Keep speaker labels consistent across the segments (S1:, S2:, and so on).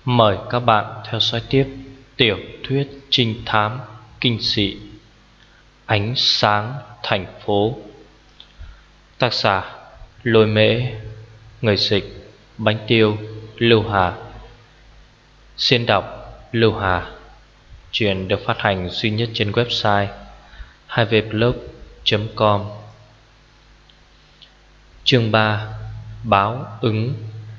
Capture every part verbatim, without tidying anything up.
S1: Mời các bạn theo dõi tiếp tiểu thuyết trinh thám kinh dị Ánh sáng thành phố. Tác giả Lôi Mễ. Người dịch Bánh Tiêu Lưu Hà. Xuyên đọc Lưu Hà. Chuyện được phát hành duy nhất trên website hai v blog chấm com. Chương ba. Báo ứng.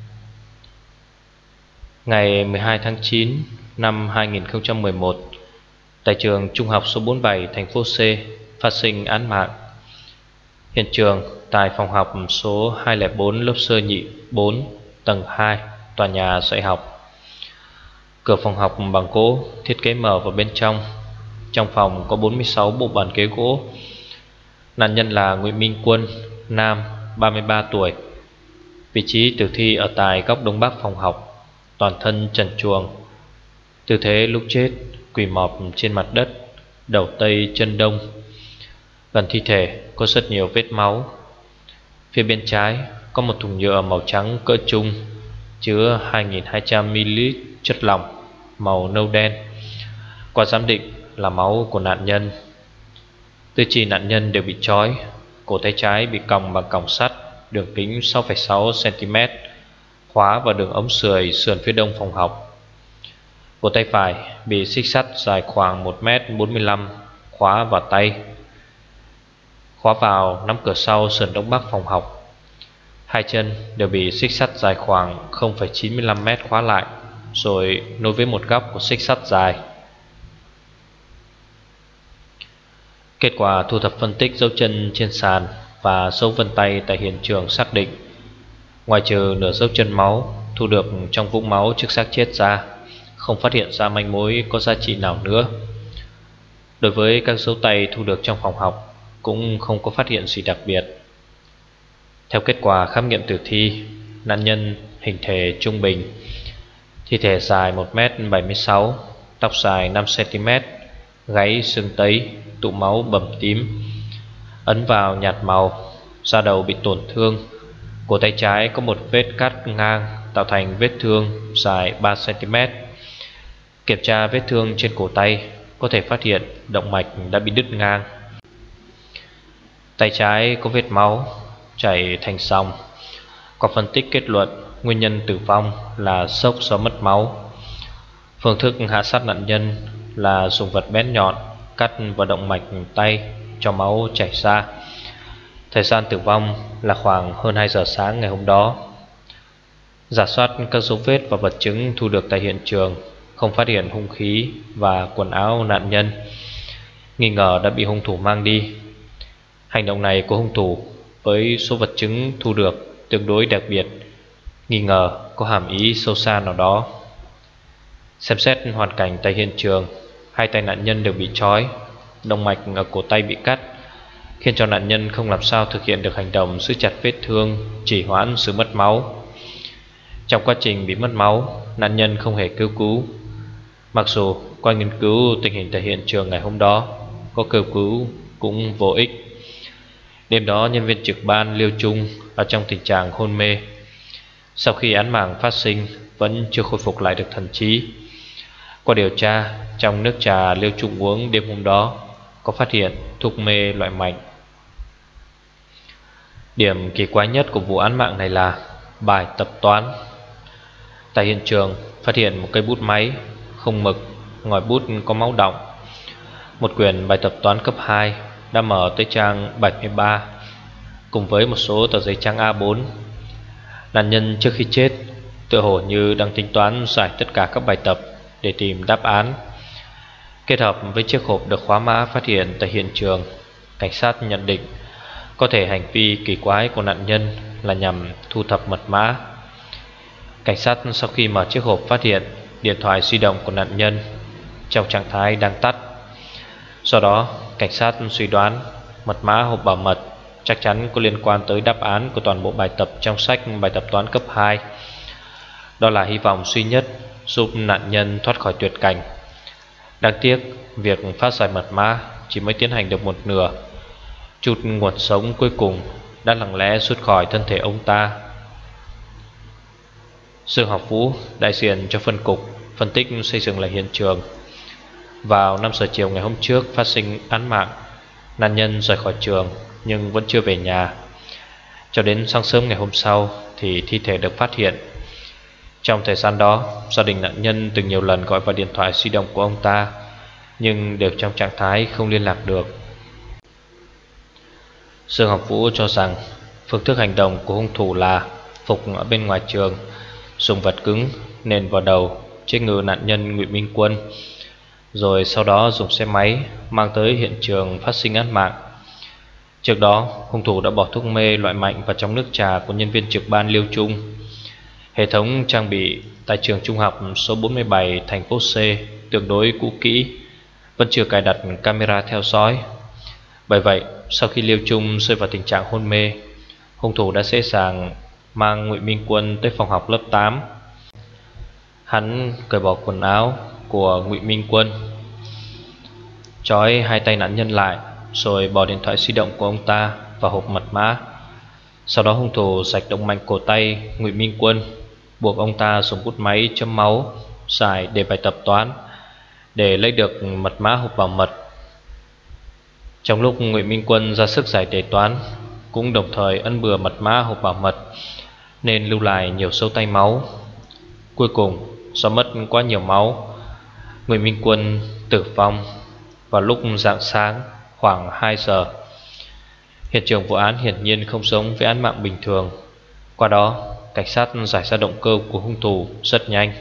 S1: Ngày mười hai tháng chín năm hai nghìn không trăm mười một, tại trường trung học số bốn mươi bảy thành phố C phát sinh án mạng. Hiện trường tại phòng học số hai không bốn lớp sơ nhị bốn tầng hai tòa nhà dạy học. Cửa phòng học bằng gỗ, thiết kế mở vào bên trong. Trong phòng có bốn mươi sáu bộ bàn ghế gỗ. Nạn nhân là Nguyễn Minh Quân, nam, ba mươi ba tuổi. Vị trí tử thi ở tại góc đông bắc phòng học, toàn thân trần truồng. Tư thế lúc chết quỳ mọp trên mặt đất, đầu tây chân đông. Gần thi thể có rất nhiều vết máu. Phía bên trái có một thùng nhựa màu trắng cỡ trung, chứa hai nghìn hai trăm mi li lít chất lỏng màu nâu đen. Qua giám định là máu của nạn nhân. Tứ chi nạn nhân đều bị trói. Cổ tay trái bị còng bằng còng sắt đường kính sáu phẩy sáu xăng-ti-mét, khóa vào đường ống sưởi sườn phía đông phòng học. Cổ tay phải bị xích sắt dài khoảng một mét bốn mươi lăm khóa vào tay, khóa vào nắm cửa sau sườn đông bắc phòng học. Hai chân đều bị xích sắt dài khoảng không phẩy chín mươi lăm mét khóa lại, rồi nối với một góc của xích sắt dài. Kết quả thu thập phân tích dấu chân trên sàn và dấu vân tay tại hiện trường xác định, ngoài trừ nửa dấu chân máu thu được trong vũng máu trước xác chết ra, không phát hiện ra manh mối có giá trị nào nữa. Đối với các dấu tay thu được trong phòng học, cũng không có phát hiện gì đặc biệt. Theo kết quả khám nghiệm tử thi, nạn nhân hình thể trung bình, thi thể dài một mét bảy mươi sáu, tóc dài năm xăng-ti-mét, gáy sưng tấy, tụ máu bầm tím, ấn vào nhạt màu, da đầu bị tổn thương. Cổ tay trái có một vết cắt ngang tạo thành vết thương dài ba xăng-ti-mét. Kiểm tra vết thương trên cổ tay, có thể phát hiện động mạch đã bị đứt ngang. Tay trái có vết máu chảy thành dòng. Qua phân tích kết luận, nguyên nhân tử vong là sốc do mất máu. Phương thức hạ sát nạn nhân là dùng vật bén nhọn cắt vào động mạch tay cho máu chảy ra. Thời gian tử vong là khoảng hơn hai giờ sáng ngày hôm đó. Rà soát các dấu vết và vật chứng thu được tại hiện trường, không phát hiện hung khí và quần áo nạn nhân, nghi ngờ đã bị hung thủ mang đi. Hành động này của hung thủ với số vật chứng thu được tương đối đặc biệt, nghi ngờ có hàm ý sâu xa nào đó. Xem xét hoàn cảnh tại hiện trường, hai tay nạn nhân đều bị trói, động mạch ở cổ tay bị cắt, khiến cho nạn nhân không làm sao thực hiện được hành động giữ chặt vết thương, trì hoãn sự mất máu. Trong quá trình bị mất máu, nạn nhân không hề kêu cứu. Mặc dù qua nghiên cứu tình hình tại hiện trường ngày hôm đó, có kêu cứu cũng vô ích. Đêm đó nhân viên trực ban Liêu Trung ở trong tình trạng hôn mê. Sau khi án mạng phát sinh vẫn chưa khôi phục lại được thần trí. Qua điều tra, trong nước trà Liêu Trung uống đêm hôm đó có phát hiện thuốc mê loại mạnh. Điểm kỳ quái nhất của vụ án mạng này là bài tập toán. Tại hiện trường phát hiện một cây bút máy không mực, ngòi bút có máu đọng. Một quyển bài tập toán cấp hai đã mở tới trang bảy mươi ba, cùng với một số tờ giấy trắng A bốn. Nạn nhân trước khi chết tựa hồ như đang tính toán giải tất cả các bài tập để tìm đáp án. Kết hợp với chiếc hộp được khóa mã phát hiện tại hiện trường, cảnh sát nhận định có thể hành vi kỳ quái của nạn nhân là nhằm thu thập mật mã. Cảnh sát sau khi mở chiếc hộp phát hiện điện thoại di động của nạn nhân trong trạng thái đang tắt. Do đó, cảnh sát suy đoán mật mã hộp bảo mật chắc chắn có liên quan tới đáp án của toàn bộ bài tập trong sách bài tập toán cấp hai. Đó là hy vọng duy nhất giúp nạn nhân thoát khỏi tuyệt cảnh. Đáng tiếc, việc phát giải mật mã chỉ mới tiến hành được một nửa. Chút nguồn sống cuối cùng đã lặng lẽ rút khỏi thân thể ông ta. Dương Học Vũ đại diện cho phân cục phân tích xây dựng lại hiện trường. Vào năm giờ chiều ngày hôm trước phát sinh án mạng, nạn nhân rời khỏi trường nhưng vẫn chưa về nhà. Cho đến sáng sớm ngày hôm sau thì thi thể được phát hiện. Trong thời gian đó, gia đình nạn nhân từng nhiều lần gọi vào điện thoại di động của ông ta, nhưng đều trong trạng thái không liên lạc được. Dương Học Vũ cho rằng phương thức hành động của hung thủ là phục ở bên ngoài trường, dùng vật cứng nện vào đầu chết ngừ nạn nhân Ngụy Minh Quân, rồi sau đó dùng xe máy mang tới hiện trường phát sinh án mạng. Trước đó, hung thủ đã bỏ thuốc mê loại mạnh vào trong nước trà của nhân viên trực ban Liêu Trung. Hệ thống trang bị tại trường trung học số bốn mươi bảy thành phố C tương đối cũ kỹ, vẫn chưa cài đặt camera theo dõi. Bởi vậy, sau khi Liêu Trung rơi vào tình trạng hôn mê, hung thủ đã dễ dàng mang Ngụy Minh Quân tới phòng học lớp tám. Hắn cởi bỏ quần áo của Ngụy Minh Quân, trói hai tay nạn nhân lại, rồi bỏ điện thoại di động của ông ta vào hộp mật mã. Sau đó hung thủ rạch động mạch cổ tay Ngụy Minh Quân, buộc ông ta dùng bút máy chấm máu giải để bài tập toán để lấy được mật mã hộp bảo mật. Trong lúc Ngụy Minh Quân ra sức giải đề toán, cũng đồng thời ấn bừa mật mã hộp bảo mật, nên lưu lại nhiều dấu tay máu. Cuối cùng, do mất quá nhiều máu, Ngụy Minh Quân tử vong vào lúc rạng sáng khoảng hai giờ. Hiện trường vụ án hiển nhiên không giống với án mạng bình thường. Qua đó, cảnh sát giải ra động cơ của hung thủ rất nhanh.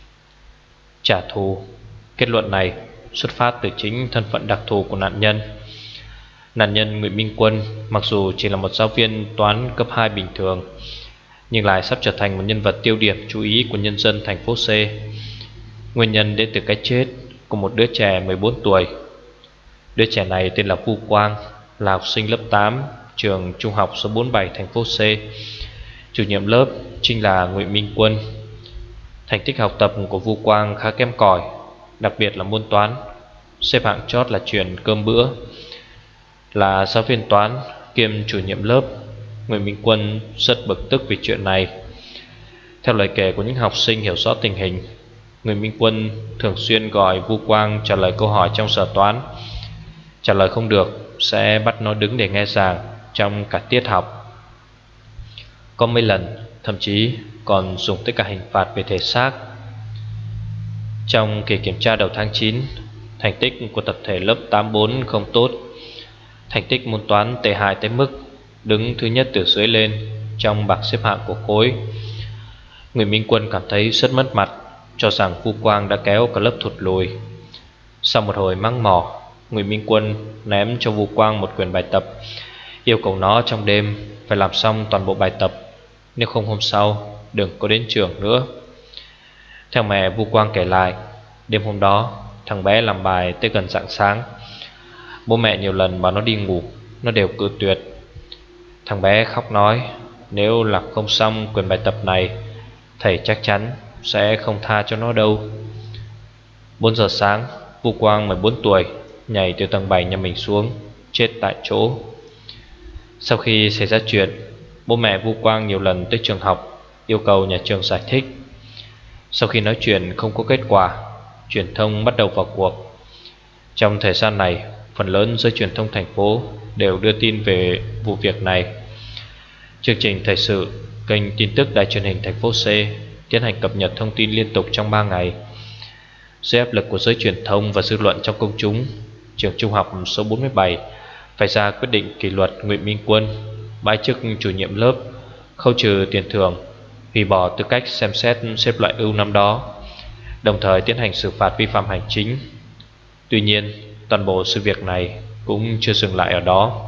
S1: Trả thù. Kết luận này xuất phát từ chính thân phận đặc thù của nạn nhân. Nạn nhân Ngụy Minh Quân mặc dù chỉ là một giáo viên toán cấp hai bình thường, nhưng lại sắp trở thành một nhân vật tiêu điểm chú ý của nhân dân thành phố C. Nguyên nhân đến từ cái chết của một đứa trẻ mười bốn tuổi. Đứa trẻ này tên là Vu Quang, là học sinh lớp tám trường trung học số bốn mươi bảy thành phố C. Chủ nhiệm lớp chính là Ngụy Minh Quân. Thành tích học tập của Vu Quang khá kém cỏi, đặc biệt là môn toán, xếp hạng chót là chuyện cơm bữa. Là giáo viên toán kiêm chủ nhiệm lớp, Ngụy Minh Quân rất bực tức vì chuyện này. Theo lời kể của những học sinh hiểu rõ tình hình, Ngụy Minh Quân thường xuyên gọi Vu Quang trả lời câu hỏi trong giờ toán. Trả lời không được sẽ bắt nó đứng để nghe giảng trong cả tiết học. Có mấy lần thậm chí còn dùng tất cả hình phạt về thể xác. Trong kỳ kiểm tra đầu tháng chín, thành tích của tập thể lớp tám bốn không tốt. Thành tích môn toán tệ hại tới mức đứng thứ nhất từ dưới lên trong bảng xếp hạng của khối. Ngụy Minh Quân cảm thấy rất mất mặt, cho rằng Vu Quang đã kéo cả lớp thụt lùi. Sau một hồi mắng mỏ, Ngụy Minh Quân ném cho Vu Quang một quyển bài tập, yêu cầu nó trong đêm phải làm xong toàn bộ bài tập, nếu không hôm sau đừng có đến trường nữa. Theo mẹ Vu Quang kể lại, đêm hôm đó thằng bé làm bài tới gần rạng sáng. Bố mẹ nhiều lần bảo nó đi ngủ, nó đều cự tuyệt. Thằng bé khóc nói nếu làm không xong quyển bài tập này, thầy chắc chắn sẽ không tha cho nó đâu. Bốn giờ sáng, Vu Quang mười bốn tuổi nhảy từ tầng bảy nhà mình xuống, chết tại chỗ. Sau khi xảy ra chuyện, bố mẹ Vu Quang nhiều lần tới trường học yêu cầu nhà trường giải thích. Sau khi nói chuyện không có kết quả, truyền thông bắt đầu vào cuộc. Trong thời gian này, phần lớn giới truyền thông thành phố đều đưa tin về vụ việc này. Chương trình thời sự, kênh tin tức đài truyền hình thành phố C tiến hành cập nhật thông tin liên tục trong ba ngày. Dưới áp lực của giới truyền thông và dư luận trong công chúng, trường trung học số bốn mươi bảy phải ra quyết định kỷ luật Ngụy Minh Quân, bãi chức chủ nhiệm lớp, khấu trừ tiền thưởng, hủy bỏ tư cách xem xét xếp loại ưu năm đó, đồng thời tiến hành xử phạt vi phạm hành chính. Tuy nhiên, toàn bộ sự việc này cũng chưa dừng lại ở đó.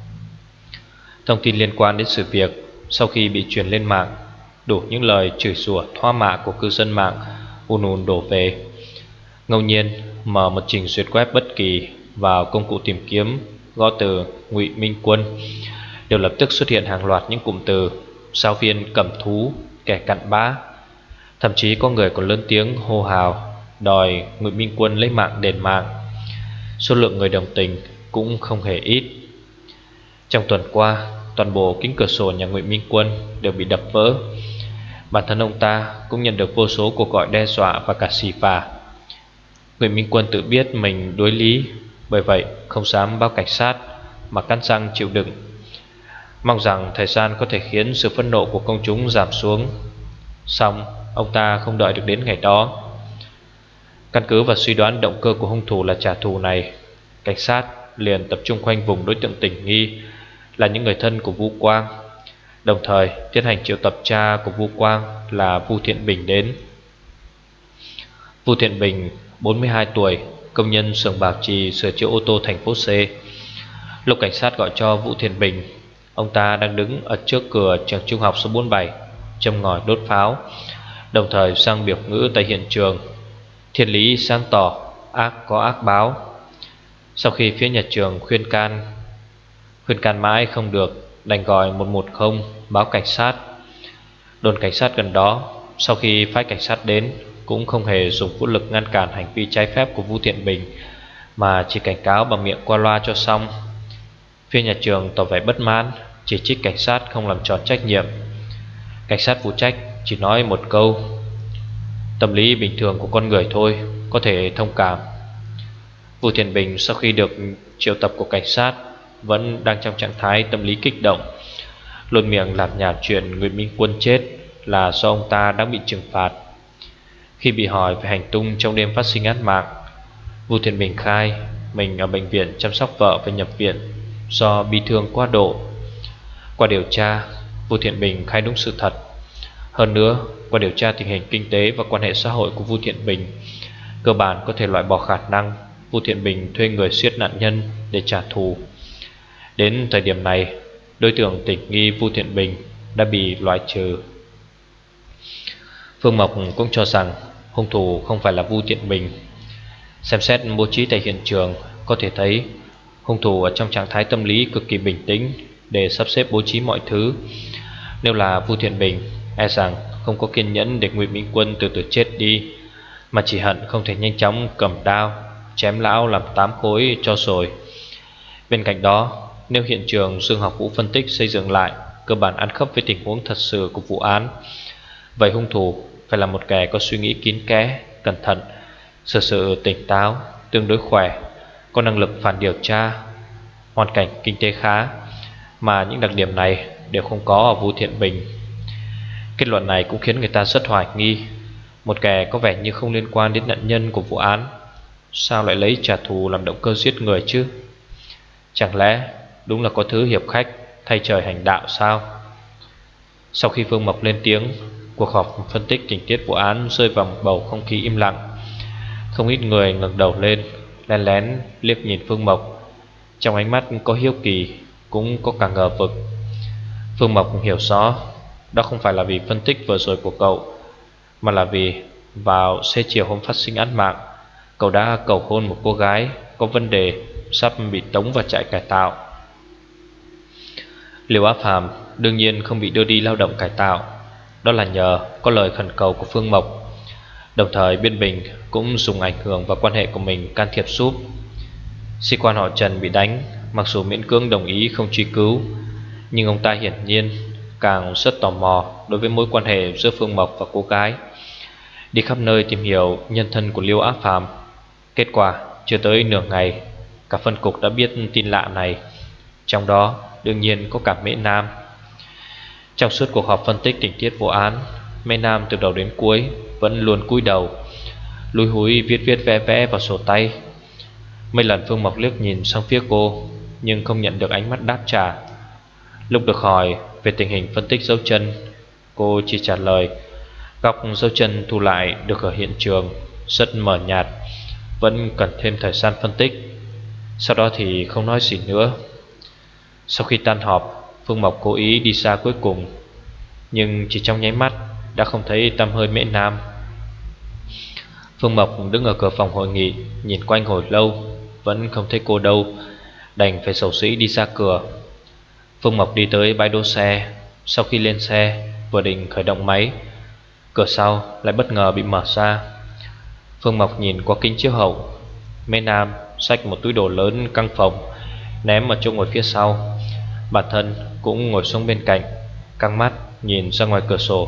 S1: Thông tin liên quan đến sự việc sau khi bị truyền lên mạng, đủ những lời chửi rủa thoá mạ của cư dân mạng ùn ùn đổ về. Ngẫu nhiên mở một trình duyệt web bất kỳ vào công cụ tìm kiếm, gõ từ Ngụy Minh Quân, đều lập tức xuất hiện hàng loạt những cụm từ giáo viên cầm thú, kẻ cặn bã. Thậm chí có người còn lớn tiếng hô hào đòi Ngụy Minh Quân lấy mạng đền mạng. Số lượng người đồng tình cũng không hề ít. Trong tuần qua, toàn bộ kính cửa sổ nhà Ngụy Minh Quân đều bị đập vỡ. Bản thân ông ta cũng nhận được vô số cuộc gọi đe dọa và cả xì phà. Ngụy Minh Quân tự biết mình đối lý, bởi vậy không dám báo cảnh sát mà cắn răng chịu đựng, mong rằng thời gian có thể khiến sự phẫn nộ của công chúng giảm xuống. Song ông ta không đợi được đến ngày đó. Căn cứ vào suy đoán động cơ của hung thủ là trả thù này, cảnh sát liền tập trung khoanh vùng đối tượng tình nghi là những người thân của Vu Quang, đồng thời tiến hành triệu tập cha của Vu Quang là Vu Thiện Bình đến. Vu Thiện Bình, bốn mươi hai tuổi, công nhân xưởng bảo trì sửa chữa ô tô thành phố C. Lúc cảnh sát gọi cho Vũ Thiện Bình, ông ta đang đứng ở trước cửa trường trung học số bốn mươi bảy, châm ngòi đốt pháo, đồng thời sang biểu ngữ tại hiện trường: thiên lý sáng tỏ, ác có ác báo. Sau khi phía nhà trường khuyên can Khuyên can mãi không được, đành gọi một một không báo cảnh sát. Đồn cảnh sát gần đó sau khi phái cảnh sát đến cũng không hề dùng vũ lực ngăn cản hành vi trái phép của Vũ Thiện Bình, mà chỉ cảnh cáo bằng miệng qua loa cho xong. Phía nhà trường tỏ vẻ bất mãn, chỉ trích cảnh sát không làm tròn trách nhiệm. Cảnh sát phụ trách chỉ nói một câu: tâm lý bình thường của con người thôi, có thể thông cảm. Vũ Thiện Bình sau khi được triệu tập của cảnh sát vẫn đang trong trạng thái tâm lý kích động, luôn miệng lạt nhạt chuyện Nguyễn Minh Quân chết là do ông ta đang bị trừng phạt. Khi bị hỏi về hành tung trong đêm phát sinh án mạng, Vũ Thiện Bình khai mình ở bệnh viện chăm sóc vợ phải nhập viện do bị thương quá độ. Qua điều tra, Vũ Thiện Bình khai đúng sự thật. Hơn nữa, qua điều tra tình hình kinh tế và quan hệ xã hội của Vũ Thiện Bình, cơ bản có thể loại bỏ khả năng Vũ Thiện Bình thuê người giết nạn nhân để trả thù. Đến thời điểm này, đối tượng tình nghi Vũ Thiện Bình đã bị loại trừ. Phương Mộc cũng cho rằng hung thủ không phải là Vũ Thiện Bình. Xem xét bố trí tại hiện trường, có thể thấy hung thủ ở trong trạng thái tâm lý cực kỳ bình tĩnh để sắp xếp bố trí mọi thứ. Nếu là Vũ Thiện Bình, e rằng không có kiên nhẫn để Ngụy Minh Quân từ từ chết đi, mà chỉ hận không thể nhanh chóng cầm đao chém lão làm tám khối cho rồi. Bên cạnh đó, nếu hiện trường Dương Học Vũ phân tích xây dựng lại cơ bản ăn khớp với tình huống thật sự của vụ án, vậy hung thủ phải là một kẻ có suy nghĩ kín kẽ, cẩn thận, sự sự tỉnh táo, tương đối khỏe, có năng lực phản điều tra, hoàn cảnh kinh tế khá, mà những đặc điểm này đều không có ở Vũ Thiện Bình. Kết luận này cũng khiến người ta rất hoài nghi, một kẻ có vẻ như không liên quan đến nạn nhân của vụ án, sao lại lấy trả thù làm động cơ giết người chứ? Chẳng lẽ đúng là có thứ hiệp khách thay trời hành đạo sao? Sau khi Phương Mộc lên tiếng, cuộc họp phân tích tình tiết vụ án rơi vào một bầu không khí im lặng. Không ít người ngẩng đầu lên, lén lén liếc nhìn Phương Mộc, trong ánh mắt có hiếu kỳ, cũng có cả ngờ vực. Phương Mộc hiểu rõ, đó không phải là vì phân tích vừa rồi của cậu, mà là vì vào xế chiều hôm phát sinh án mạng, cậu đã cầu hôn một cô gái có vấn đề, sắp bị tống vào trại cải tạo. Liêu Á Phàm đương nhiên không bị đưa đi lao động cải tạo, đó là nhờ có lời khẩn cầu của Phương Mộc. Đồng thời Biên Bình cũng dùng ảnh hưởng và quan hệ của mình can thiệp giúp. Sĩ quan họ Trần bị đánh, mặc dù miễn cưỡng đồng ý không truy cứu, nhưng ông ta hiển nhiên càng rất tò mò đối với mối quan hệ giữa Phương Mộc và cô gái, đi khắp nơi tìm hiểu nhân thân của Liêu Á Phàm. Kết quả chưa tới nửa ngày, cả phân cục đã biết tin lạ này, trong đó đương nhiên có cả Mễ Nam. Trong suốt cuộc họp phân tích tình tiết vụ án, Mễ Nam từ đầu đến cuối vẫn luôn cúi đầu, lúi húi viết viết vẽ vẽ vào sổ tay. Mấy lần Phương Mộc liếc nhìn sang phía cô, nhưng không nhận được ánh mắt đáp trả. Lúc được hỏi về tình hình phân tích dấu chân, cô chỉ trả lời góc dấu chân thu lại được ở hiện trường rất mờ nhạt, vẫn cần thêm thời gian phân tích. Sau đó thì không nói gì nữa. Sau khi tan họp, Phương Mộc cố ý đi xa cuối cùng, nhưng chỉ trong nháy mắt đã không thấy tăm hơi Mễ Nam. Phương Mộc đứng ở cửa phòng hội nghị, nhìn quanh hồi lâu vẫn không thấy cô đâu, đành phải xấu xí đi ra cửa. Phương Mộc đi tới bãi đỗ xe. Sau khi lên xe, vừa định khởi động máy, cửa sau lại bất ngờ bị mở ra. Phương Mộc nhìn qua kính chiếu hậu, Mễ Nam xách một túi đồ lớn căng phòng ném ở chỗ ngồi phía sau. Bản thân cũng ngồi xuống bên cạnh, căng mắt nhìn ra ngoài cửa sổ,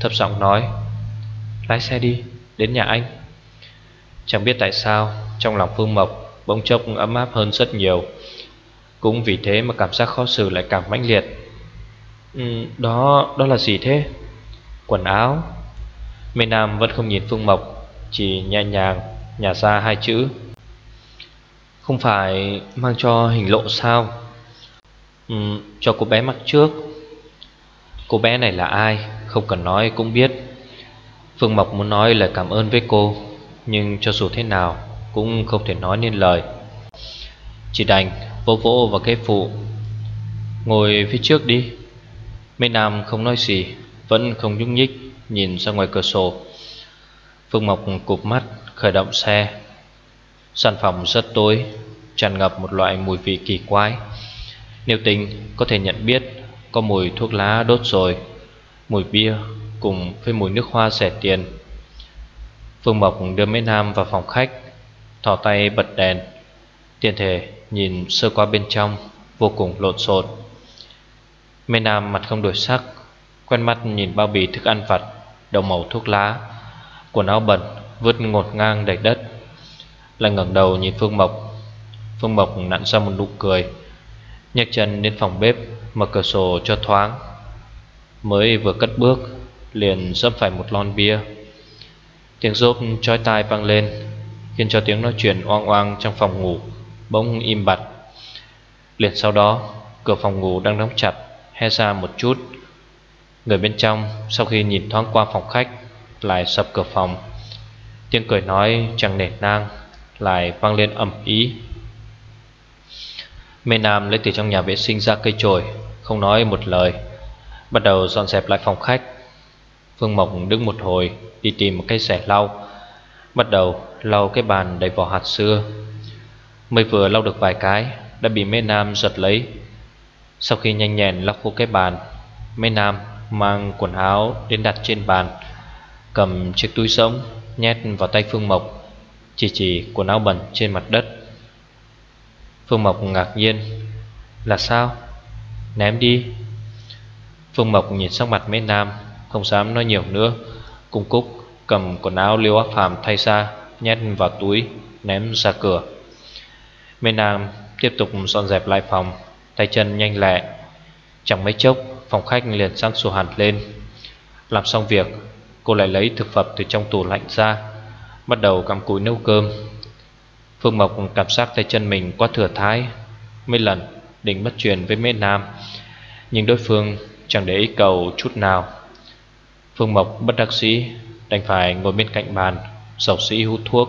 S1: thấp giọng nói: "Lái xe đi, đến nhà anh." Chẳng biết tại sao trong lòng Phương Mộc bỗng chốc ấm áp hơn rất nhiều. Cũng vì thế mà cảm giác khó xử lại càng mãnh liệt. ừ, Đó, đó là gì thế? Quần áo. Mê Nam vẫn không nhìn Phương Mộc, chỉ nhẹ nhàng nhả ra hai chữ: "Không phải mang cho hình lộ sao?" ừ, "Cho cô bé mặc trước." Cô bé này là ai không cần nói cũng biết. Phương Mộc muốn nói lời cảm ơn với cô, nhưng cho dù thế nào cũng không thể nói nên lời. Chỉ đành vỗ vỗ vào ghế phụ: "Ngồi phía trước đi." Mê Nam không nói gì, vẫn không nhúc nhích, nhìn ra ngoài cửa sổ. Phương Mộc cụp mắt khởi động xe. Căn phòng rất tối, tràn ngập một loại mùi vị kỳ quái. Nếu tình có thể nhận biết có mùi thuốc lá đốt rồi, mùi bia cùng với mùi nước hoa rẻ tiền. Phương Mộc đưa Mễ Nam vào phòng khách, thò tay bật đèn, tiện thể nhìn sơ qua bên trong, vô cùng lộn xộn. Mễ Nam mặt không đổi sắc, quen mắt nhìn bao bì thức ăn vặt, đầu màu thuốc lá, quần áo bẩn vứt ngổn ngang đầy đất, lại ngẩng đầu nhìn Phương Mộc. Phương Mộc nặn ra một nụ cười, nhấc chân đến phòng bếp, mở cửa sổ cho thoáng. Mới vừa cất bước liền dẫm phải một lon bia. Tiếng rốp chói tai vang lên, khiến cho tiếng nói chuyện oang oang trong phòng ngủ bỗng im bặt. Liền sau đó, cửa phòng ngủ đang đóng chặt hé ra một chút. Người bên trong sau khi nhìn thoáng qua phòng khách lại sập cửa phòng. Tiếng cười nói chẳng nể nang lại vang lên ầm ĩ. Mê Nam lấy từ trong nhà vệ sinh ra cây chổi, không nói một lời, bắt đầu dọn dẹp lại phòng khách. Phương Mộc đứng một hồi, đi tìm một cái xẻ lau, bắt đầu lau cái bàn đầy vỏ hạt sưa. Mới vừa lau được vài cái đã bị Mê Nam giật lấy. Sau khi nhanh nhẹn lau khô cái bàn, Mê Nam mang quần áo đến đặt trên bàn, cầm chiếc túi rỗng nhét vào tay Phương Mộc, chỉ chỉ quần áo bẩn trên mặt đất. Phương Mộc ngạc nhiên: "Là sao? Ném đi." Phương Mộc nhìn sắc mặt Mễ Nam, không dám nói nhiều nữa, cung cúc cầm quần áo Liêu Ác Phàm thay ra, nhét vào túi, ném ra cửa. Mễ Nam tiếp tục dọn dẹp lại phòng, tay chân nhanh lẹ. Chẳng mấy chốc phòng khách liền sáng sủa hẳn lên. Làm xong việc, cô lại lấy thực phẩm từ trong tủ lạnh ra, bắt đầu cắm cúi nấu cơm. Phương Mộc cảm giác tay chân mình quá thừa thãi, mấy lần định bắt chuyện với Mễ Nam, nhưng đối phương chẳng để ý cầu chút nào. Phương Mộc bất đắc dĩ đành phải ngồi bên cạnh bàn, rầu rĩ hút thuốc.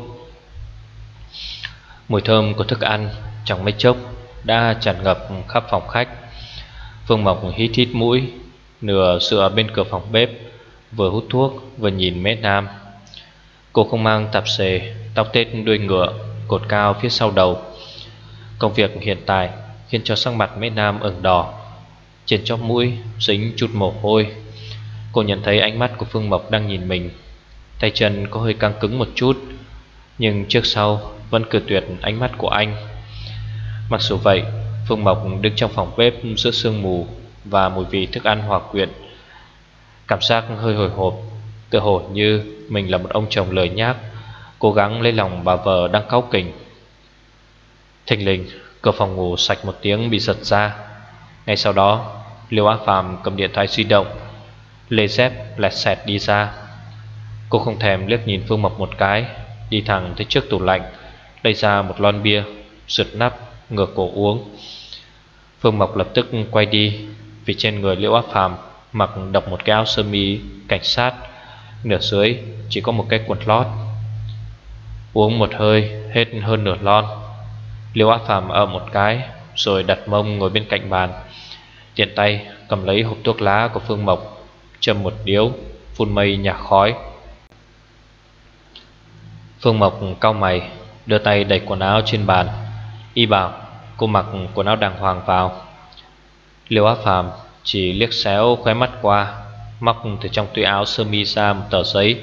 S1: Mùi thơm của thức ăn chẳng mấy chốc đã tràn ngập khắp phòng khách. Phương Mộc hít hít mũi, nửa dựa bên cửa phòng bếp, vừa hút thuốc vừa nhìn Mễ Nam. Cô không mang tạp dề, tóc tết đuôi ngựa cột cao phía sau đầu. Công việc hiện tại khiến cho sắc mặt Mễ Nam ửng đỏ, trên chóp mũi dính chút mồ hôi. Cô nhận thấy ánh mắt của Phương Mộc đang nhìn mình, tay chân có hơi căng cứng một chút, nhưng trước sau vẫn cự tuyệt ánh mắt của anh. Mặc dù vậy, Phương Mộc đứng trong phòng bếp giữa sương mù và mùi vị thức ăn hòa quyện, cảm giác hơi hồi hộp, tựa hồ như mình là một ông chồng lười nhác, cố gắng lấy lòng bà vợ đang cáu kỉnh. Thình lình, cửa phòng ngủ sạch một tiếng bị giật ra. Ngay sau đó, Liêu Á Phàm cầm điện thoại di động, lê dép lẹt xẹt đi ra. Cô không thèm liếc nhìn Phương Mộc một cái, đi thẳng tới trước tủ lạnh, lấy ra một lon bia, giật nắp, ngửa cổ uống. Phương Mộc lập tức quay đi, vì trên người Liêu Á Phàm mặc độc một cái áo sơ mi cảnh sát, nửa dưới chỉ có một cái quần lót. Uống một hơi hết hơn nửa lon, Liêu Á Phàm ở một cái rồi đặt mông ngồi bên cạnh bàn, tiện tay cầm lấy hộp thuốc lá của Phương Mộc, châm một điếu, phun mây nhả khói. Phương Mộc cau mày, đưa tay đẩy quần áo trên bàn, y bảo cô mặc quần áo đàng hoàng vào. Liêu Á Phàm chỉ liếc xéo khóe mắt qua, móc từ trong túi áo sơ mi ra một tờ giấy.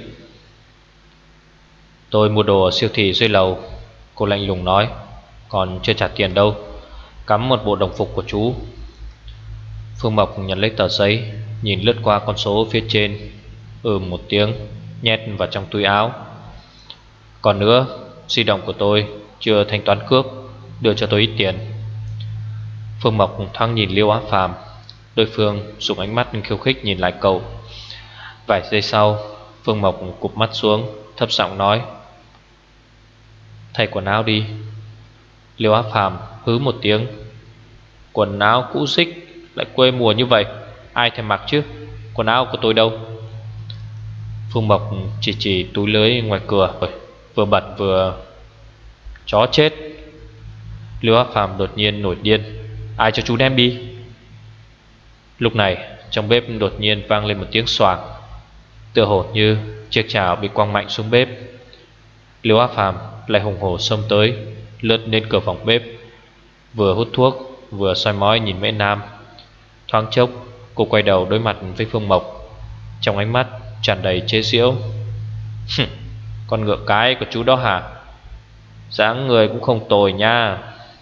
S1: "Tôi mua đồ ở siêu thị dưới lầu," cô lạnh lùng nói, "còn chưa trả tiền đâu. Cắm một bộ đồng phục của chú." Phương Mộc nhận lấy tờ giấy, nhìn lướt qua con số phía trên. Ừ một tiếng, nhét vào trong túi áo. Còn nữa, di động của tôi chưa thanh toán cước, đưa cho tôi ít tiền. Phương Mộc thoáng nhìn Liêu Á Phàm. Đối phương dùng ánh mắt khiêu khích nhìn lại cậu. Vài giây sau, Phương Mộc cụp mắt xuống, thấp giọng nói: thay quần áo đi. Liêu Á Phàm hứ một tiếng. Quần áo cũ xích, lại quê mùa như vậy, ai thèm mặc chứ? Quần áo của tôi đâu? Phương Mộc chỉ chỉ túi lưới ngoài cửa, vừa bật vừa: chó chết. Liêu Á Phàm đột nhiên nổi điên: ai cho chú đem đi? Lúc này trong bếp đột nhiên vang lên một tiếng xoàng, tựa hồ như chiếc chảo bị quăng mạnh xuống bếp. Liêu Á Phàm lại hùng hổ xông tới, lướt lên cửa phòng bếp, vừa hút thuốc vừa soi mói nhìn Mễ Nam. Thoáng chốc cô quay đầu đối mặt với Phương Mộc, trong ánh mắt tràn đầy chế giễu. Con ngựa cái của chú đó hả? Dáng người cũng không tồi nha.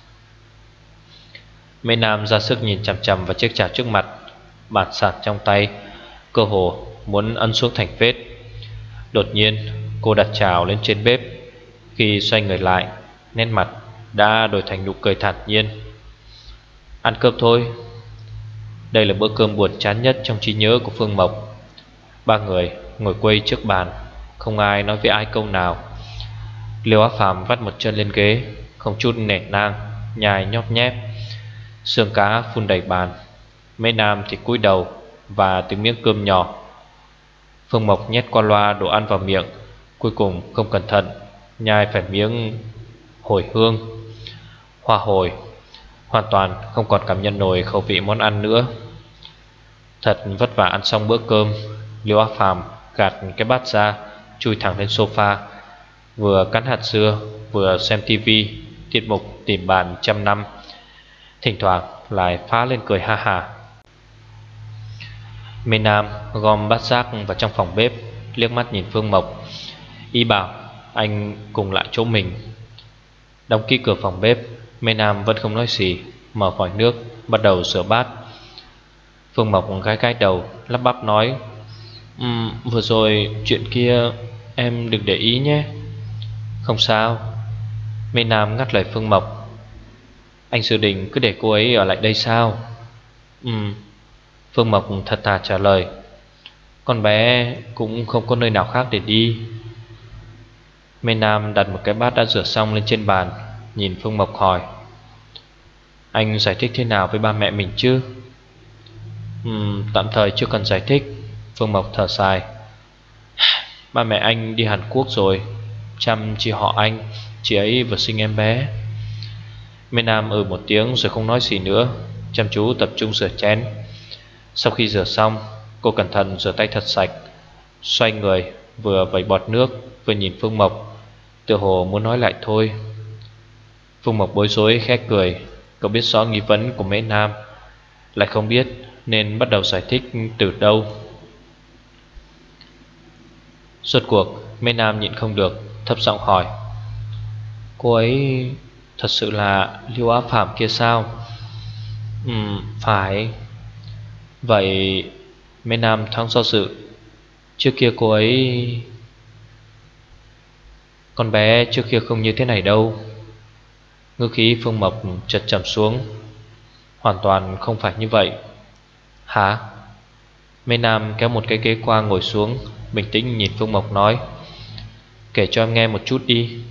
S1: Mễ Nam ra sức nhìn chằm chằm vào chiếc chảo trước mặt, bạt sạt trong tay, cơ hồ muốn ấn xuống thành vết. Đột nhiên cô đặt chảo lên trên bếp. Khi xoay người lại, nét mặt đã đổi thành nụ cười thản nhiên. Ăn cơm thôi. Đây là bữa cơm buồn chán nhất trong trí nhớ của Phương Mộc. Ba người ngồi quây trước bàn, không ai nói với ai câu nào. Liêu Á Phàm vắt một chân lên ghế, không chút nể nang, nhai nhóp nhép. Xương cá phun đầy bàn. Mễ Nam thì cúi đầu và từng miếng cơm nhỏ. Phương Mộc nhét qua loa đồ ăn vào miệng, cuối cùng không cẩn thận nhai phải miếng hồi hương. Hoa hồi hoàn toàn không còn cảm nhận nổi khẩu vị món ăn nữa. Thật vất vả ăn xong bữa cơm, Liêu Á Phàm gạt cái bát ra, chui thẳng lên sofa, vừa cắn hạt dưa vừa xem tivi, tiết mục Tìm Bạn Trăm Năm. Thỉnh thoảng lại phá lên cười ha ha. Mê Nam gom bát rác vào trong phòng bếp, liếc mắt nhìn Phương Mộc, ý bảo anh cùng lại chỗ mình. Đóng kỹ cửa phòng bếp, Mê Nam vẫn không nói gì, mở vòi nước bắt đầu rửa bát. Phương Mộc gái gái đầu, lắp bắp nói: um, vừa rồi chuyện kia em đừng để ý nhé. Không sao. Mê Nam ngắt lời Phương Mộc: anh dự định cứ để cô ấy ở lại đây sao? Ừm. Phương Mộc thật thà trả lời: con bé cũng không có nơi nào khác để đi. Mê Nam đặt một cái bát đã rửa xong lên trên bàn, nhìn Phương Mộc hỏi: anh giải thích thế nào với ba mẹ mình chứ? Ừm, tạm thời chưa cần giải thích. Phương Mộc thở dài: ba mẹ anh đi Hàn Quốc rồi, chăm chị họ anh, chị ấy vừa sinh em bé. Mê Nam ừ một tiếng rồi không nói gì nữa, chăm chú tập trung rửa chén. Sau khi rửa xong, cô cẩn thận rửa tay thật sạch, xoay người vừa vẩy bọt nước vừa nhìn Phương Mộc, tựa hồ muốn nói lại thôi. Phương Mộc bối rối khẽ cười. Cậu biết rõ nghi vấn của Mễ Nam, lại không biết nên bắt đầu giải thích từ đâu. Rốt cuộc Mễ Nam nhịn không được, thấp giọng hỏi: cô ấy thật sự là Liêu Á Phàm kia sao? Ừm, phải. Vậy Mễ Nam thoáng do dự: trước kia cô ấy... con bé trước kia không như thế này đâu. Ngữ khí Phương Mộc chợt trầm xuống: hoàn toàn không phải như vậy. Hả? Mễ Nam kéo một cái ghế qua ngồi xuống, bình tĩnh nhìn Phương Mộc nói: kể cho em nghe một chút đi.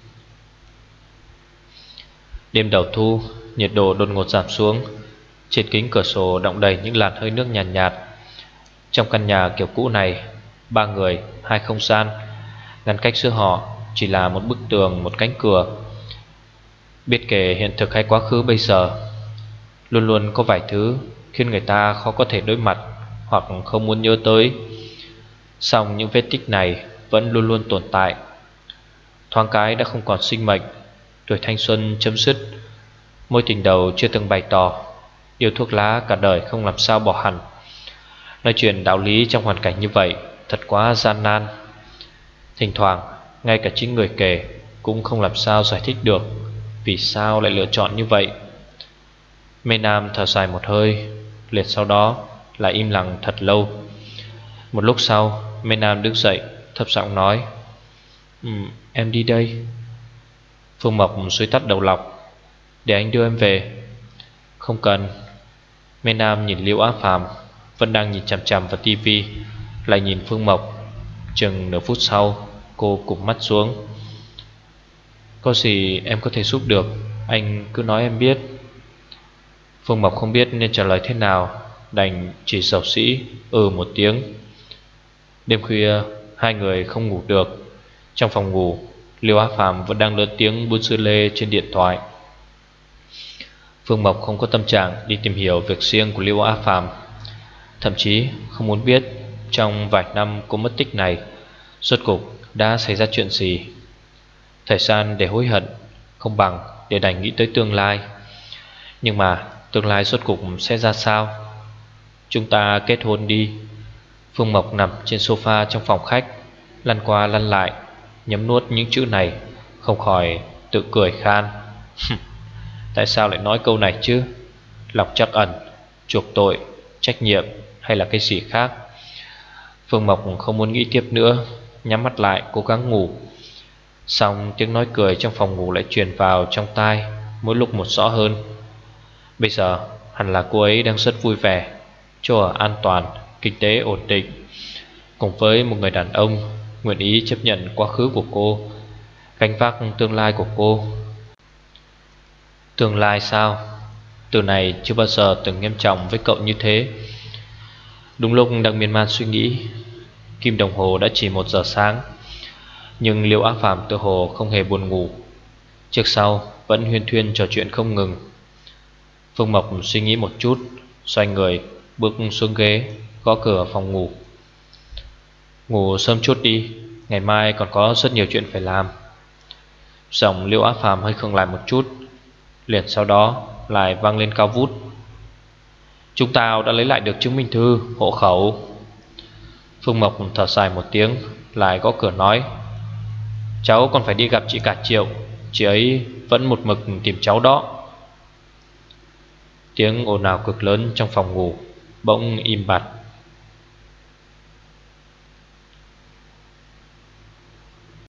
S1: Đêm đầu thu, nhiệt độ đột ngột giảm xuống. Trên kính cửa sổ đọng đầy những làn hơi nước nhàn nhạt, nhạt. Trong căn nhà kiểu cũ này, ba người, hai không gian, ngăn cách giữa họ chỉ là một bức tường, một cánh cửa. Biết kể hiện thực hay quá khứ bây giờ, luôn luôn có vài thứ khiến người ta khó có thể đối mặt hoặc không muốn nhớ tới. Song những vết tích này vẫn luôn luôn tồn tại. Thoáng cái đã không còn sinh mệnh, tuổi thanh xuân chấm dứt, mối tình đầu chưa từng bày tỏ, yêu thuốc lá cả đời không làm sao bỏ hẳn. Nói chuyện đạo lý trong hoàn cảnh như vậy thật quá gian nan. Thỉnh thoảng ngay cả chính người kể cũng không làm sao giải thích được vì sao lại lựa chọn như vậy. Mê Nam thở dài một hơi, liền sau đó lại im lặng thật lâu. Một lúc sau Mê Nam đứng dậy thấp giọng nói: ừ, em đi đây. Phương Mộc xuôi tắt đầu lọc: để anh đưa em về. Không cần. Mê Nam nhìn Liễu Á Phàm vẫn đang nhìn chằm chằm vào tivi, lại nhìn Phương Mộc. Chừng nửa phút sau, cô cụp mắt xuống. Có gì em có thể giúp được, anh cứ nói em biết. Phương Mộc không biết nên trả lời thế nào, đành chỉ xầu xĩ ừ một tiếng. Đêm khuya hai người không ngủ được. Trong phòng ngủ, Liêu Á Phàm vẫn đang lớn tiếng buôn sư lê trên điện thoại. Phương Mộc không có tâm trạng đi tìm hiểu việc riêng của Liêu Á Phàm, thậm chí không muốn biết trong vài năm cô mất tích này rốt cuộc đã xảy ra chuyện gì. Thời gian để hối hận không bằng để đành nghĩ tới tương lai. Nhưng mà tương lai rốt cuộc sẽ ra sao? Chúng ta kết hôn đi. Phương Mộc nằm trên sofa trong phòng khách, lăn qua lăn lại, nhấm nuốt những chữ này, không khỏi tự cười khan. Tại sao lại nói câu này chứ? Lòng trắc ẩn, chuộc tội, trách nhiệm hay là cái gì khác? Phương Mộc không muốn nghĩ tiếp nữa, nhắm mắt lại cố gắng ngủ. Xong tiếng nói cười trong phòng ngủ lại truyền vào trong tai, mỗi lúc một rõ hơn. Bây giờ hẳn là cô ấy đang rất vui vẻ, chỗ ở an toàn, kinh tế ổn định, cùng với một người đàn ông nguyện ý chấp nhận quá khứ của cô, gánh vác tương lai của cô. Tương lai sao? Từ này chưa bao giờ từng nghiêm trọng với cậu như thế. Đúng lúc đang miên man suy nghĩ, kim đồng hồ đã chỉ một giờ sáng. Nhưng Liêu Á Phàm tự hồ không hề buồn ngủ, trước sau vẫn huyên thuyên trò chuyện không ngừng. Phương Mộc suy nghĩ một chút, xoay người bước xuống ghế, gõ cửa phòng ngủ. Ngủ sớm chút đi, ngày mai còn có rất nhiều chuyện phải làm. Giọng Liêu Á Phàm hơi khựng lại một chút, liền sau đó lại vang lên cao vút: chúng ta đã lấy lại được chứng minh thư, hộ khẩu. Phương Mộc thở dài một tiếng, lại gõ cửa nói: cháu còn phải đi gặp chị cả Triệu, chị ấy vẫn một mực tìm cháu đó. Tiếng ồn ào cực lớn trong phòng ngủ bỗng im bặt.